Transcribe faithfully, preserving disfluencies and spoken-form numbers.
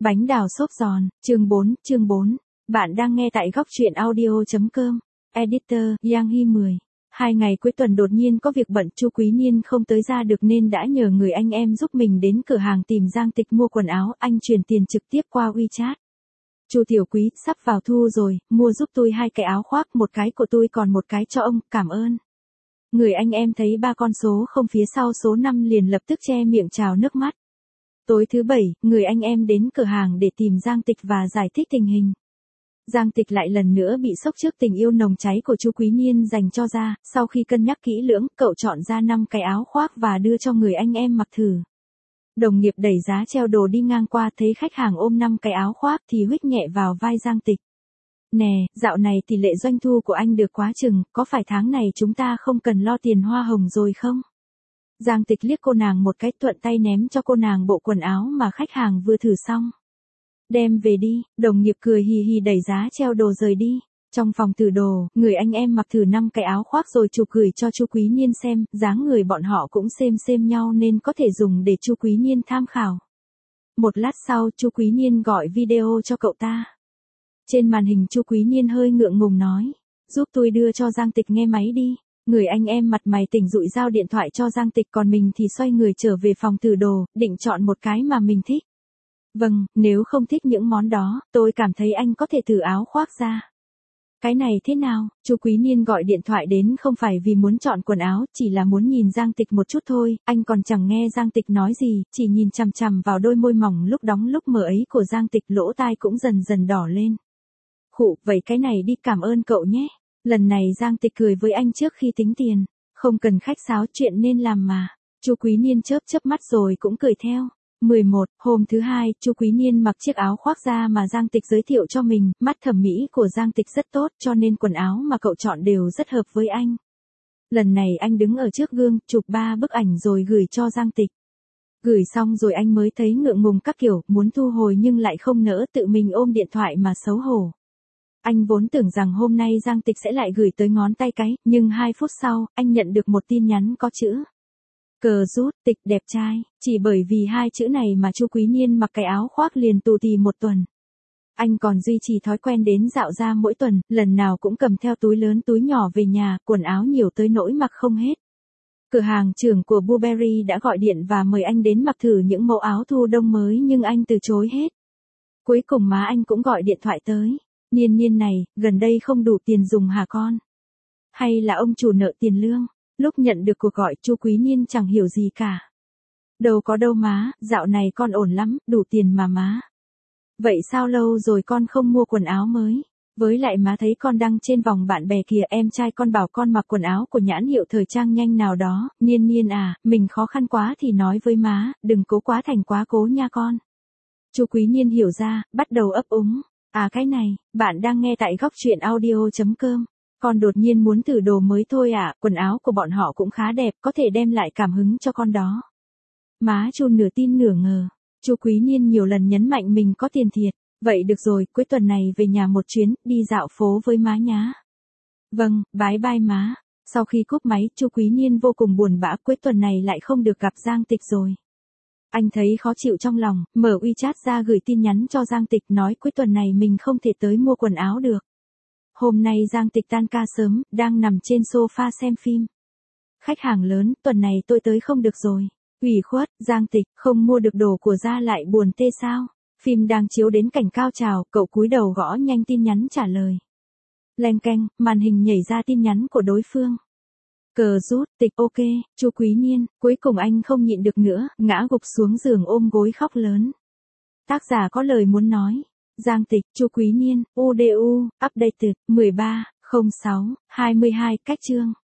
Bánh đào xốp giòn, chương bốn, chương bốn. Bạn đang nghe tại góc truyện audio.com. Editor, Giang Hy mười. Hai ngày cuối tuần đột nhiên có việc bận, Chu Quý Niên không tới ra được nên đã nhờ người anh em giúp mình đến cửa hàng tìm Giang Tịch mua quần áo, anh chuyển tiền trực tiếp qua WeChat. Chu Tiểu Quý, sắp vào thu rồi, mua giúp tôi hai cái áo khoác, một cái của tôi còn một cái cho ông, cảm ơn. Người anh em thấy ba con số không phía sau số năm liền lập tức che miệng trào nước mắt. Tối thứ bảy, người anh em đến cửa hàng để tìm Giang Tịch và giải thích tình hình. Giang Tịch lại lần nữa bị sốc trước tình yêu nồng cháy của Chu Quý Niên dành cho ra, sau khi cân nhắc kỹ lưỡng, cậu chọn ra năm cái áo khoác và đưa cho người anh em mặc thử. Đồng nghiệp đẩy giá treo đồ đi ngang qua thấy khách hàng ôm năm cái áo khoác thì huých nhẹ vào vai Giang Tịch. Nè, dạo này tỷ lệ doanh thu của anh được quá chừng, có phải tháng này chúng ta không cần lo tiền hoa hồng rồi không? Giang Tịch liếc cô nàng một cái, thuận tay ném cho cô nàng bộ quần áo mà khách hàng vừa thử xong. Đem về đi, đồng nghiệp cười hì hì đẩy giá treo đồ rời đi. Trong phòng thử đồ, người anh em mặc thử năm cái áo khoác rồi chụp gửi cho Chu Quý Niên xem, dáng người bọn họ cũng xem xem nhau nên có thể dùng để Chu Quý Niên tham khảo. Một lát sau, Chu Quý Niên gọi video cho cậu ta. Trên màn hình Chu Quý Niên hơi ngượng ngùng nói, giúp tôi đưa cho Giang Tịch nghe máy đi. Người anh em mặt mày tỉnh rụi giao điện thoại cho Giang Tịch, còn mình thì xoay người trở về phòng thử đồ, định chọn một cái mà mình thích. Vâng, nếu không thích những món đó, tôi cảm thấy anh có thể thử áo khoác ra. Cái này thế nào? Chu Quý Niên gọi điện thoại đến không phải vì muốn chọn quần áo, chỉ là muốn nhìn Giang Tịch một chút thôi, anh còn chẳng nghe Giang Tịch nói gì, chỉ nhìn chằm chằm vào đôi môi mỏng lúc đóng lúc mở ấy của Giang Tịch, lỗ tai cũng dần dần đỏ lên. Khụ, vậy cái này đi, cảm ơn cậu nhé. Lần này Giang Tịch cười với anh trước khi tính tiền, không cần khách sáo, chuyện nên làm mà. Chu Quý Niên chớp chớp mắt rồi cũng cười theo. mười một, hôm thứ hai, Chu Quý Niên mặc chiếc áo khoác da mà Giang Tịch giới thiệu cho mình, mắt thẩm mỹ của Giang Tịch rất tốt cho nên quần áo mà cậu chọn đều rất hợp với anh. Lần này anh đứng ở trước gương, chụp ba bức ảnh rồi gửi cho Giang Tịch. Gửi xong rồi anh mới thấy ngượng ngùng các kiểu, muốn thu hồi nhưng lại không nỡ, tự mình ôm điện thoại mà xấu hổ. Anh vốn tưởng rằng hôm nay Giang Tịch sẽ lại gửi tới ngón tay cái, nhưng hai phút sau, anh nhận được một tin nhắn có chữ. Cờ rút, Tịch đẹp trai, chỉ bởi vì hai chữ này mà Chu Quý Niên mặc cái áo khoác liền tù tì một tuần. Anh còn duy trì thói quen đến dạo ra mỗi tuần, lần nào cũng cầm theo túi lớn túi nhỏ về nhà, quần áo nhiều tới nỗi mặc không hết. Cửa hàng trưởng của Burberry đã gọi điện và mời anh đến mặc thử những mẫu áo thu đông mới nhưng anh từ chối hết. Cuối cùng má anh cũng gọi điện thoại tới. Niên Niên này, gần đây không đủ tiền dùng hả con? Hay là ông chủ nợ tiền lương? Lúc nhận được cuộc gọi, Chu Quý Niên chẳng hiểu gì cả. Đâu có đâu má, dạo này con ổn lắm, đủ tiền mà má. Vậy sao lâu rồi con không mua quần áo mới? Với lại má thấy con đăng trên vòng bạn bè kìa, em trai con bảo con mặc quần áo của nhãn hiệu thời trang nhanh nào đó. Niên Niên à, mình khó khăn quá thì nói với má, đừng cố quá thành quá cố nha con. Chu Quý Niên hiểu ra, bắt đầu ấp úng. À cái này, bạn đang nghe tại góc truyện audio.com. Con đột nhiên muốn thử đồ mới thôi à, quần áo của bọn họ cũng khá đẹp, có thể đem lại cảm hứng cho con đó. Má Chu nửa tin nửa ngờ. Chu Quý Niên nhiều lần nhấn mạnh mình có tiền thiệt. Vậy được rồi, cuối tuần này về nhà một chuyến, đi dạo phố với má nhá. Vâng, bye bye má. Sau khi cúp máy, Chu Quý Niên vô cùng buồn bã, cuối tuần này lại không được gặp Giang Tịch rồi. Anh thấy khó chịu trong lòng, mở WeChat ra gửi tin nhắn cho Giang Tịch nói cuối tuần này mình không thể tới mua quần áo được. Hôm nay Giang Tịch tan ca sớm, đang nằm trên sofa xem phim. Khách hàng lớn, tuần này tôi tới không được rồi. Ủy khuất, Giang Tịch, không mua được đồ của ra lại buồn tê sao? Phim đang chiếu đến cảnh cao trào, cậu cúi đầu gõ nhanh tin nhắn trả lời. Leng keng, màn hình nhảy ra tin nhắn của đối phương. Cờ rút, Tịch ok, Chu Quý Niên, cuối cùng anh không nhịn được nữa, ngã gục xuống giường ôm gối khóc lớn. Tác giả có lời muốn nói. Giang Tịch, Chu Quý Niên, u đê u, updated, mười ba, không sáu, hai mươi hai, cách chương.